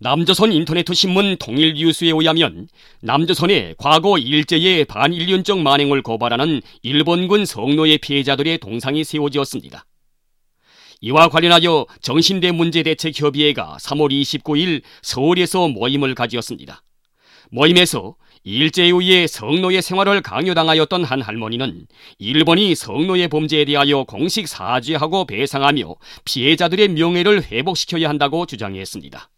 남조선 인터네트 신문 통일뉴스에 의하면 남조선의 과거 일제의 반인륜적 만행을 고발하는 일본군 성노예 피해자들의 동상이 세워지었습니다. 이와 관련하여 정신대 문제대책협의회가 3월 29일 서울에서 모임을 가지었습니다. 모임에서 일제에 의해 성노예 생활을 강요당하였던 한 할머니는 일본이 성노예 범죄에 대하여 공식 사죄하고 배상하며 피해자들의 명예를 회복시켜야 한다고 주장했습니다.